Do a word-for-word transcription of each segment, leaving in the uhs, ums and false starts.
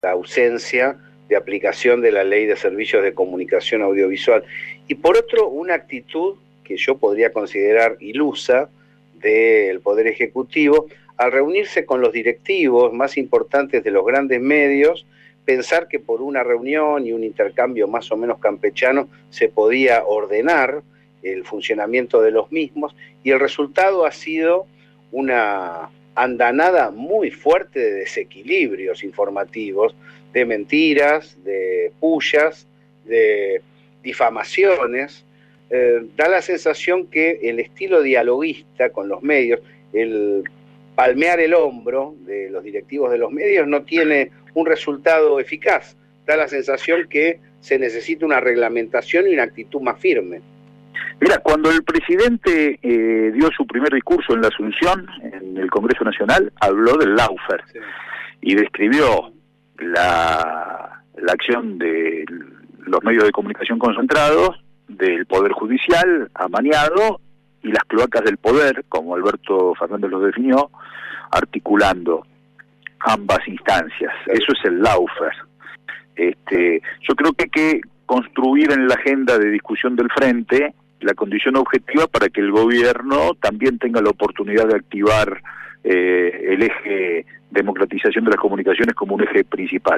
la ausencia de aplicación de la Ley de Servicios de Comunicación Audiovisual. Y por otro, una actitud que yo podría considerar ilusa del Poder Ejecutivo, al reunirse con los directivos más importantes de los grandes medios, pensar que por una reunión y un intercambio más o menos campechano se podía ordenar el funcionamiento de los mismos, y el resultado ha sido una andanada muy fuerte de desequilibrios informativos, de mentiras, de pullas, de difamaciones. Eh, da la sensación que el estilo dialoguista con los medios, el palmear el hombro de los directivos de los medios, no tiene un resultado eficaz. Da la sensación que se necesita una reglamentación y una actitud más firme. Mira, cuando el presidente eh, dio su primer discurso en la Asunción, en el Congreso Nacional, habló del lawfare, sí, y describió la, la acción de los medios de comunicación concentrados, del Poder Judicial amañado y las cloacas del poder, como Alberto Fernández los definió, articulando ambas instancias. Eso es el lawfare. Este, yo creo que hay que construir en la agenda de discusión del frente la condición objetiva para que el gobierno también tenga la oportunidad de activar eh, el eje democratización de las comunicaciones como un eje principal.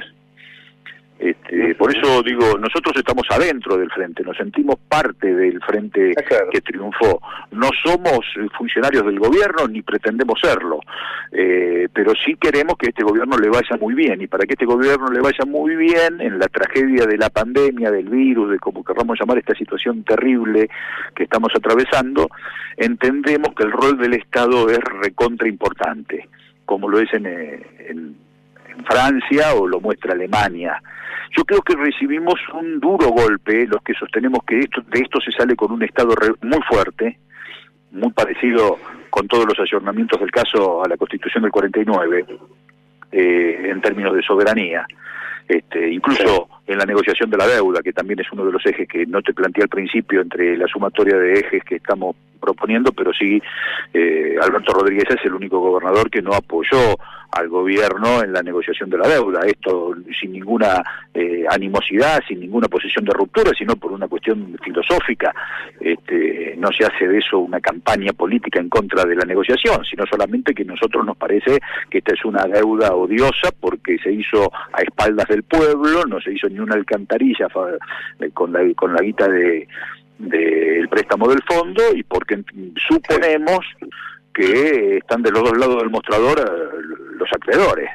Este, por eso digo, nosotros estamos adentro del frente, nos sentimos parte del frente claro. que triunfó. No somos funcionarios del gobierno ni pretendemos serlo, eh, pero sí queremos que este gobierno le vaya muy bien, y para que este gobierno le vaya muy bien en la tragedia de la pandemia, del virus, de como queramos llamar esta situación terrible que estamos atravesando, entendemos que el rol del Estado es recontra importante, como lo es en, en, en Francia o lo muestra Alemania. Yo creo que recibimos un duro golpe, los que sostenemos que esto, de esto se sale con un Estado re, muy fuerte, muy parecido con todos los ayornamientos del caso a la Constitución del cuarenta y nueve, eh, en términos de soberanía. Este, incluso en la negociación de la deuda, que también es uno de los ejes que no te planteé al principio entre la sumatoria de ejes que estamos proponiendo, pero sí eh, Alberto Rodríguez es el único gobernador que no apoyó al gobierno en la negociación de la deuda, esto sin ninguna eh, animosidad, sin ninguna posición de ruptura, sino por una cuestión filosófica. Este, no se hace de eso una campaña política en contra de la negociación, sino solamente que a nosotros nos parece que esta es una deuda odiosa porque se hizo a espaldas del pueblo, no se hizo ni una alcantarilla con la, con la guita de del préstamo del fondo, y porque suponemos que están de los dos lados del mostrador eh, los acreedores.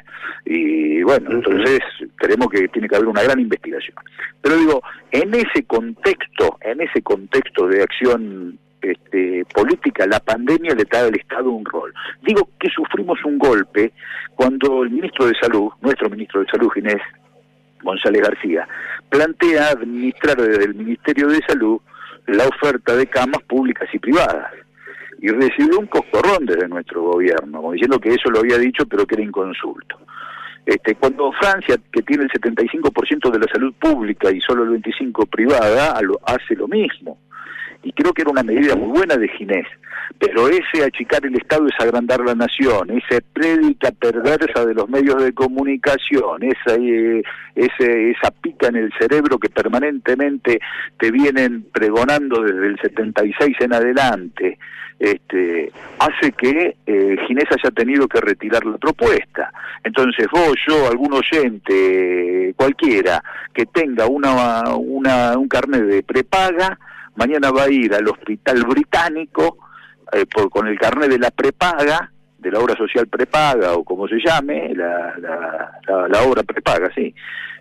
Y bueno, entonces creemos que tiene que haber una gran investigación. Pero digo, en ese contexto, en ese contexto de acción este, política, la pandemia le da al Estado un rol. Digo que sufrimos un golpe cuando el ministro de Salud, nuestro ministro de Salud, Ginés González García, plantea administrar desde el Ministerio de Salud la oferta de camas públicas y privadas, y recibió un coscorrón desde nuestro gobierno, como diciendo que eso lo había dicho pero que era inconsulto. Este, cuando Francia, que tiene el setenta y cinco por ciento de la salud pública y solo el veinticinco por ciento privada, lo, hace lo mismo. Y creo que era una medida muy buena de Ginés, pero ese achicar el Estado es agrandar la nación, esa prédica perversa de los medios de comunicación, esa, eh, ese, esa pica en el cerebro que permanentemente te vienen pregonando desde el setenta y seis en adelante, este, hace que eh, Ginés haya tenido que retirar la propuesta. Entonces vos, yo, algún oyente, cualquiera, que tenga una, una un carnet de prepaga, mañana va a ir al hospital británico eh, por, con el carnet de la prepaga, de la obra social prepaga o como se llame, la, la, la, la obra prepaga, sí,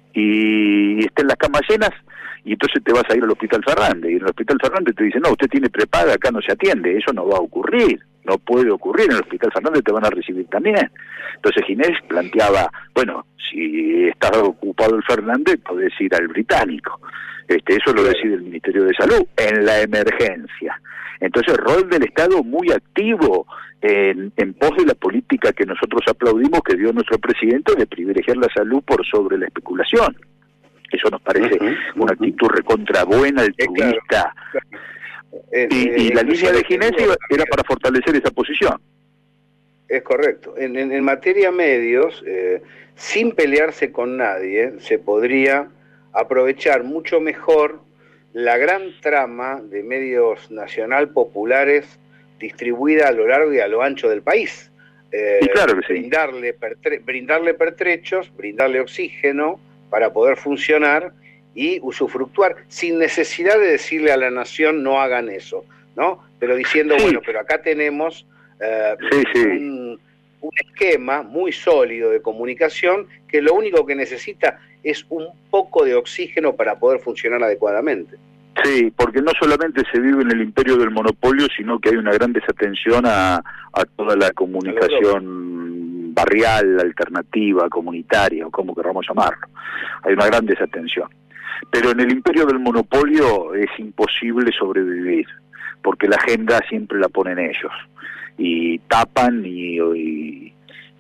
y estén las camas llenas, y entonces te vas a ir al Hospital Fernández, y en el Hospital Fernández te dicen, no, usted tiene prepaga, acá no se atiende. Eso no va a ocurrir, no puede ocurrir, en el Hospital Fernández te van a recibir también. Entonces Ginés planteaba, bueno, si está ocupado el Fernández, podés ir al británico. Este, eso lo decide el Ministerio de Salud en la emergencia. Entonces el rol del Estado muy activo en, en pos de la política que nosotros aplaudimos que dio nuestro presidente de privilegiar la salud por sobre la especulación. Eso nos parece uh-huh, una actitud recontra buena, altruista. Eh, claro, claro. Eh, y, y eh, la línea de Ginés era para fortalecer esa posición. Es correcto. En, en, en materia medios, eh, sin pelearse con nadie, se podría aprovechar mucho mejor la gran trama de medios nacional populares distribuida a lo largo y a lo ancho del país. Eh, y claro que sí. brindarle, pertre brindarle pertrechos, brindarle oxígeno para poder funcionar y usufructuar, sin necesidad de decirle a la nación no hagan eso, ¿no? Pero diciendo, sí. bueno, pero acá tenemos eh, sí, sí. Un, un esquema muy sólido de comunicación que lo único que necesita es un poco de oxígeno para poder funcionar adecuadamente. Sí, porque no solamente se vive en el imperio del monopolio, sino que hay una gran desatención a, a toda la comunicación barrial, alternativa, comunitaria, o como queramos llamarlo. Hay una gran desatención. Pero en el imperio del monopolio es imposible sobrevivir, porque la agenda siempre la ponen ellos. Y tapan y, y,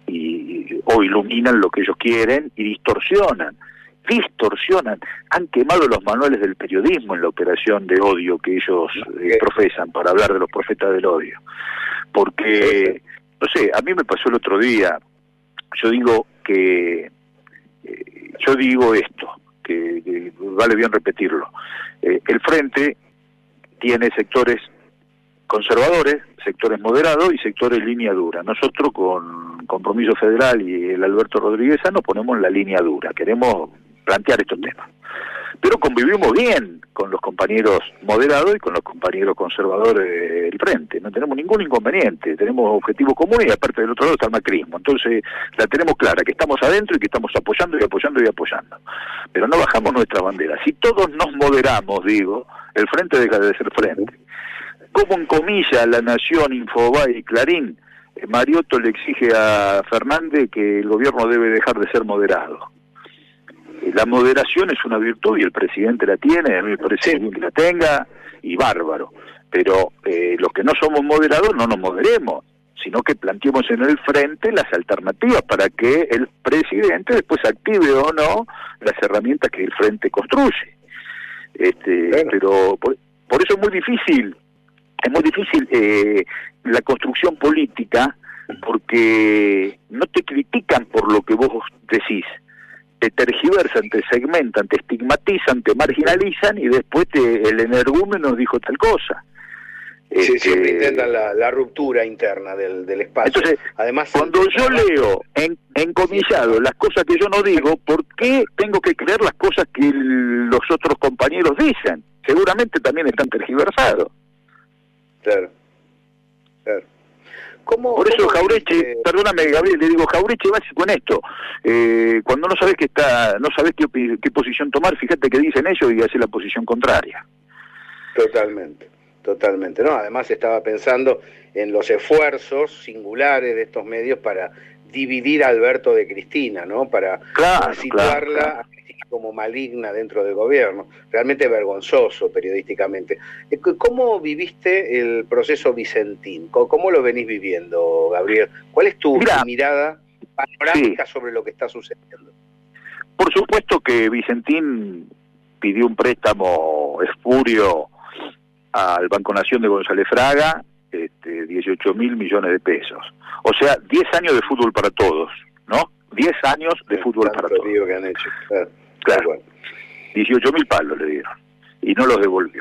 y, o iluminan lo que ellos quieren y distorsionan. distorsionan, han quemado los manuales del periodismo en la operación de odio que ellos eh, profesan, para hablar de los profetas del odio. Porque, no sé, a mí me pasó el otro día, yo digo que, eh, yo digo esto, que, que vale bien repetirlo, eh, el Frente tiene sectores conservadores, sectores moderados y sectores línea dura. Nosotros con Compromiso Federal y el Alberto Rodríguez nos ponemos en la línea dura, queremos plantear estos temas. Pero convivimos bien con los compañeros moderados y con los compañeros conservadores del Frente. No tenemos ningún inconveniente, tenemos objetivos comunes y aparte del otro lado está el macrismo. Entonces la tenemos clara, que estamos adentro y que estamos apoyando y apoyando y apoyando. Pero no bajamos nuestra bandera. Si todos nos moderamos, digo, el Frente deja de ser Frente. Como en comillas La Nación, Infobae y Clarín, eh, Mariotto le exige a Fernández que el gobierno debe dejar de ser moderado. La moderación es una virtud y el presidente la tiene, a mí me parece bien que la tenga, y bárbaro. Pero eh, los que no somos moderados no nos moderemos, sino que planteemos en el Frente las alternativas para que el presidente después active o no las herramientas que el Frente construye. Este, bueno. Pero por, por eso es muy difícil, es muy difícil eh, la construcción política, porque no te critican por lo que vos decís. Te tergiversan, te segmentan, te estigmatizan, te marginalizan y después te, el energúmeno dijo tal cosa. Sí, este, siempre intentan la, la ruptura interna del, del espacio. Entonces, además, cuando yo trabajo, leo en, encomillado sí. las cosas que yo no digo, ¿por qué tengo que creer las cosas que los otros compañeros dicen? Seguramente también están tergiversados. Claro, claro. ¿Cómo, Por eso cómo Jauretche, eh... perdóname Gabriel, le digo, Jauretche va con esto, eh, cuando no sabes que está, no sabes qué, qué posición tomar, fíjate que dicen ellos y hace la posición contraria. Totalmente, totalmente, no, además estaba pensando en los esfuerzos singulares de estos medios para dividir a Alberto de Cristina, ¿no? Para, claro, para situarla claro, claro. a Cristina como maligna dentro del gobierno, realmente vergonzoso periodísticamente. ¿Cómo viviste el proceso Vicentín? ¿Cómo lo venís viviendo, Gabriel? ¿Cuál es tu Mira, mirada panorámica sí. sobre lo que está sucediendo? Por supuesto que Vicentín pidió un préstamo espurio al Banco Nación de González Fraga, este, dieciocho mil millones de pesos. O sea, diez años de fútbol para todos, ¿no? diez años de sí, fútbol para todos. Que han hecho. Claro. Claro, dieciocho mil palos le dieron y no los devolvió.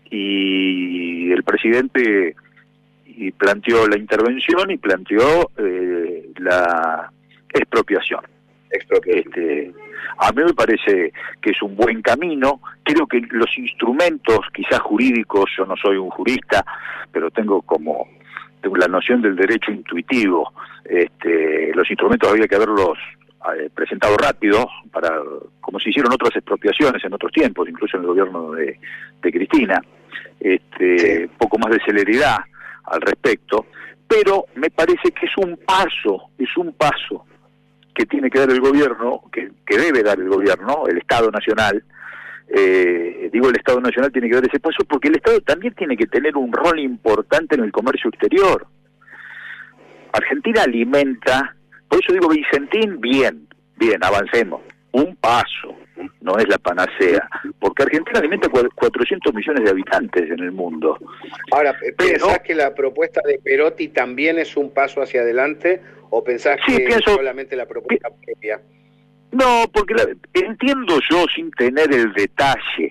Y el presidente y planteó la intervención y planteó eh, la expropiación. expropiación. Este, a mí me parece que es un buen camino. Creo que los instrumentos, quizás jurídicos, yo no soy un jurista, pero tengo como tengo la noción del derecho intuitivo. Este, los instrumentos había que haberlos eh, presentado rápido, para como se hicieron otras expropiaciones en otros tiempos, incluso en el gobierno de, de Cristina. Este, sí. Poco más de celeridad al respecto, pero me parece que es un paso, es un paso que tiene que dar el gobierno, que, que debe dar el gobierno, el Estado Nacional. Eh, digo el Estado Nacional tiene que dar ese paso porque el Estado también tiene que tener un rol importante en el comercio exterior. Argentina alimenta, por eso digo Vicentín, bien, bien, avancemos, un paso, no es la panacea, porque porque Argentina alimenta cuatrocientos millones de habitantes en el mundo. Ahora, ¿pensás Pero, que la propuesta de Perotti también es un paso hacia adelante o pensás sí, que pienso, solamente la propuesta propia? No, porque la, entiendo yo sin tener el detalle,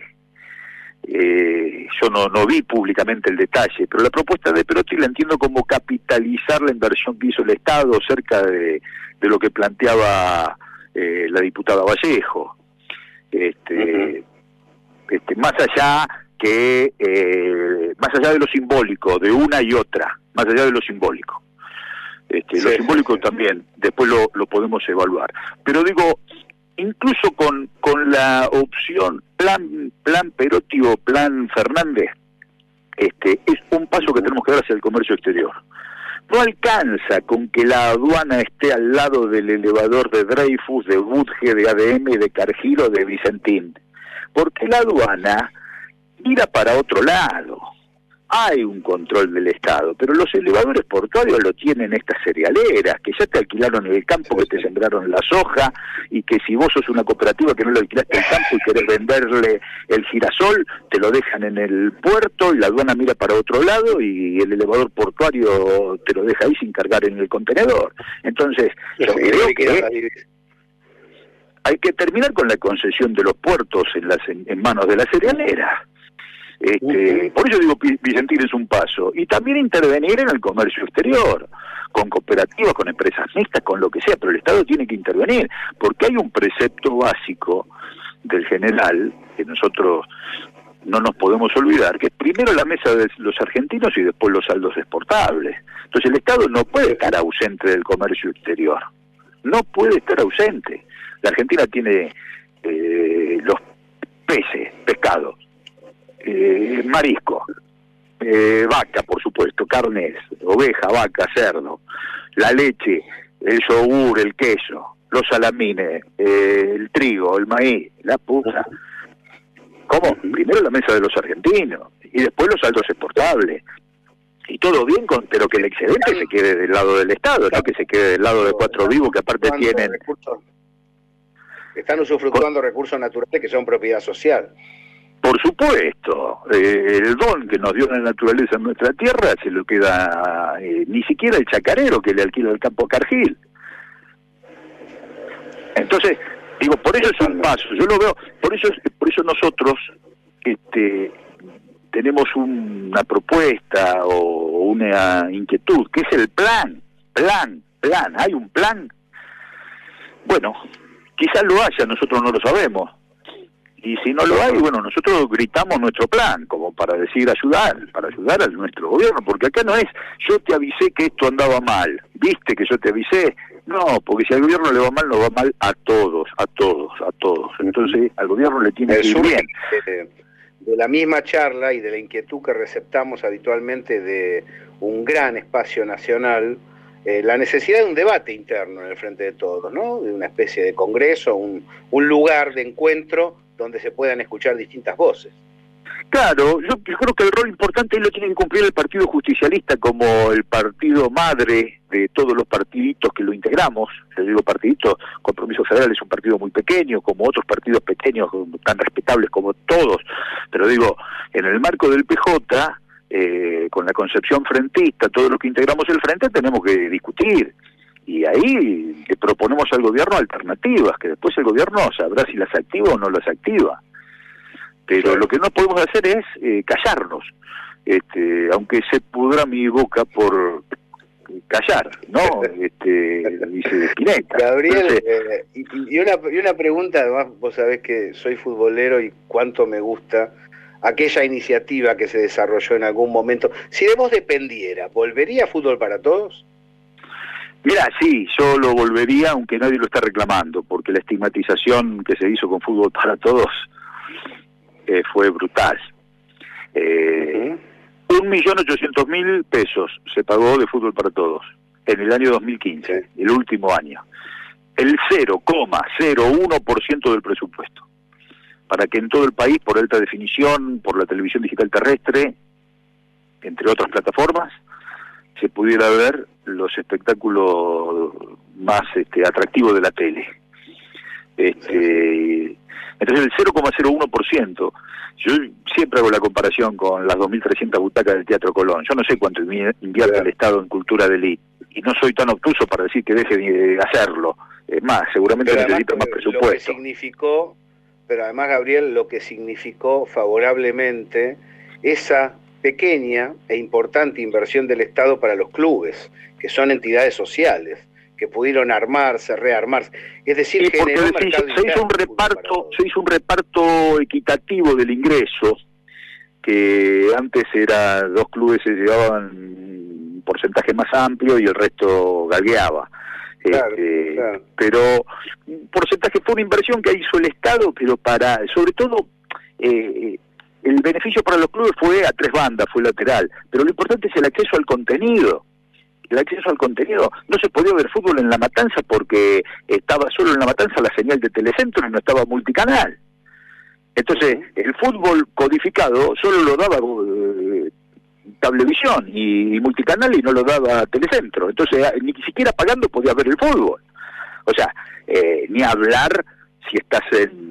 eh, yo no, no vi públicamente el detalle, pero la propuesta de Perotti la entiendo como capitalizar la inversión que hizo el Estado cerca de, de lo que planteaba eh, la diputada Vallejo. Este, uh-huh. este, más allá que, eh, más allá de lo simbólico, de una y otra, más allá de lo simbólico. Este, sí, lo simbólico sí, sí. también, después lo, lo podemos evaluar. Pero digo, incluso con, con la opción plan plan Perotti o plan Fernández, este, es un paso que tenemos que dar hacia el comercio exterior. No alcanza con que la aduana esté al lado del elevador de Dreyfus, de Budge, de A D M, de Cargill o de Vicentín, porque la aduana mira para otro lado. Hay un control del Estado, pero los elevadores portuarios lo tienen estas cerealeras, que ya te alquilaron el campo, que te sembraron la soja, y que si vos sos una cooperativa que no le alquilaste el campo y querés venderle el girasol, te lo dejan en el puerto y la aduana mira para otro lado y el elevador portuario te lo deja ahí sin cargar en el contenedor. Entonces, yo sí, creo que hay que terminar con la concesión de los puertos en, las, en, en manos de las cerealeras. Este, por eso digo, Vicentín es un paso. Y también intervenir en el comercio exterior, con cooperativas, con empresas mixtas, con lo que sea, pero el Estado tiene que intervenir, porque hay un precepto básico del general, que nosotros no nos podemos olvidar, que es primero la mesa de los argentinos y después los saldos exportables. Entonces el Estado no puede estar ausente del comercio exterior, no puede estar ausente. La Argentina tiene eh, los peces, pescados, Eh, marisco, eh, vaca, por supuesto, carnes, oveja, vaca, cerdo, la leche, el yogur, el queso, los salamines, eh, el trigo, el maíz, la puta. ¿Cómo? Primero la mesa de los argentinos y después los saldos exportables. Y todo bien, con, pero que el excedente se quede del lado del Estado, no que se quede del lado de Cuatro Vivos, que aparte tienen... Están usufructuando recursos naturales que son propiedad social. Por supuesto, eh, el don que nos dio la naturaleza en nuestra tierra se lo queda eh, ni siquiera el chacarero que le alquila el campo a Cargill. Entonces, digo, por eso es un paso, yo lo veo, por eso por eso nosotros este, tenemos un, una propuesta o una inquietud, que es el plan, plan, plan, hay un plan. Bueno, quizás lo haya, nosotros no lo sabemos. Y si no lo hay, bueno, nosotros gritamos nuestro plan, como para decir ayudar, para ayudar a nuestro gobierno, porque acá no es, yo te avisé que esto andaba mal, viste que yo te avisé, no, porque si al gobierno le va mal, nos va mal a todos, a todos, a todos. Entonces, al gobierno le tiene que ir bien. De, de la misma charla y de la inquietud que receptamos habitualmente de un gran espacio nacional, eh, la necesidad de un debate interno en el Frente de Todos, ¿no? De una especie de congreso, un, un lugar de encuentro donde se puedan escuchar distintas voces. Claro, yo, yo creo que el rol importante lo tiene que cumplir el Partido Justicialista como el partido madre de todos los partiditos que lo integramos. Yo digo partidito, Compromiso Federal es un partido muy pequeño, como otros partidos pequeños, tan respetables como todos, pero digo, en el marco del P J, eh, con la concepción frentista, todo lo que integramos el Frente, tenemos que discutir. Y ahí le proponemos al gobierno alternativas, que después el gobierno sabrá si las activa o no las activa. Pero sí, lo que no podemos hacer es eh, callarnos, este, aunque se pudra mi boca por callar, ¿no? Este, dice Spinetta. Gabriel, Entonces, eh, y, y, una, y una pregunta, además, vos sabés que soy futbolero y cuánto me gusta aquella iniciativa que se desarrolló en algún momento. Si de vos dependiera, ¿volvería Fútbol para Todos? Mira, sí, yo lo volvería, aunque nadie lo está reclamando, porque la estigmatización que se hizo con Fútbol para Todos eh, fue brutal. Eh, uh-huh. Un millón ochocientos mil pesos se pagó de Fútbol para Todos en el año dos mil quince, sí, el último año. El cero coma cero uno por ciento del presupuesto. Para que en todo el país, por alta definición, por la televisión digital terrestre, entre otras plataformas, se pudiera ver los espectáculos más este, atractivos de la tele. Este, Entonces el cero coma cero uno por ciento, yo siempre hago la comparación con las dos mil trescientas butacas del Teatro Colón. Yo no sé cuánto invierte el Estado en cultura de élite, y no soy tan obtuso para decir que deje de hacerlo. Es más, seguramente pero necesita además, más presupuesto. Lo que significó, pero además, Gabriel, lo que significó favorablemente esa pequeña e importante inversión del Estado para los clubes, que son entidades sociales, que pudieron armarse, rearmarse. Es decir, sí, generó porque se, mercado se hizo un reparto, se hizo un reparto equitativo del ingreso, que antes era dos clubes se llevaban un porcentaje más amplio y el resto galgueaba. Claro, este, claro. Pero un porcentaje fue una inversión que hizo el Estado, pero para, sobre todo, eh, el beneficio para los clubes fue a tres bandas, fue lateral, pero lo importante es el acceso al contenido. El acceso al contenido, no se podía ver fútbol en La Matanza porque estaba solo en La Matanza la señal de Telecentro y no estaba multicanal. Entonces, el fútbol codificado solo lo daba eh, Cablevisión y, y multicanal, y no lo daba Telecentro. Entonces, ni siquiera pagando podía ver el fútbol. O sea, eh, ni hablar si estás en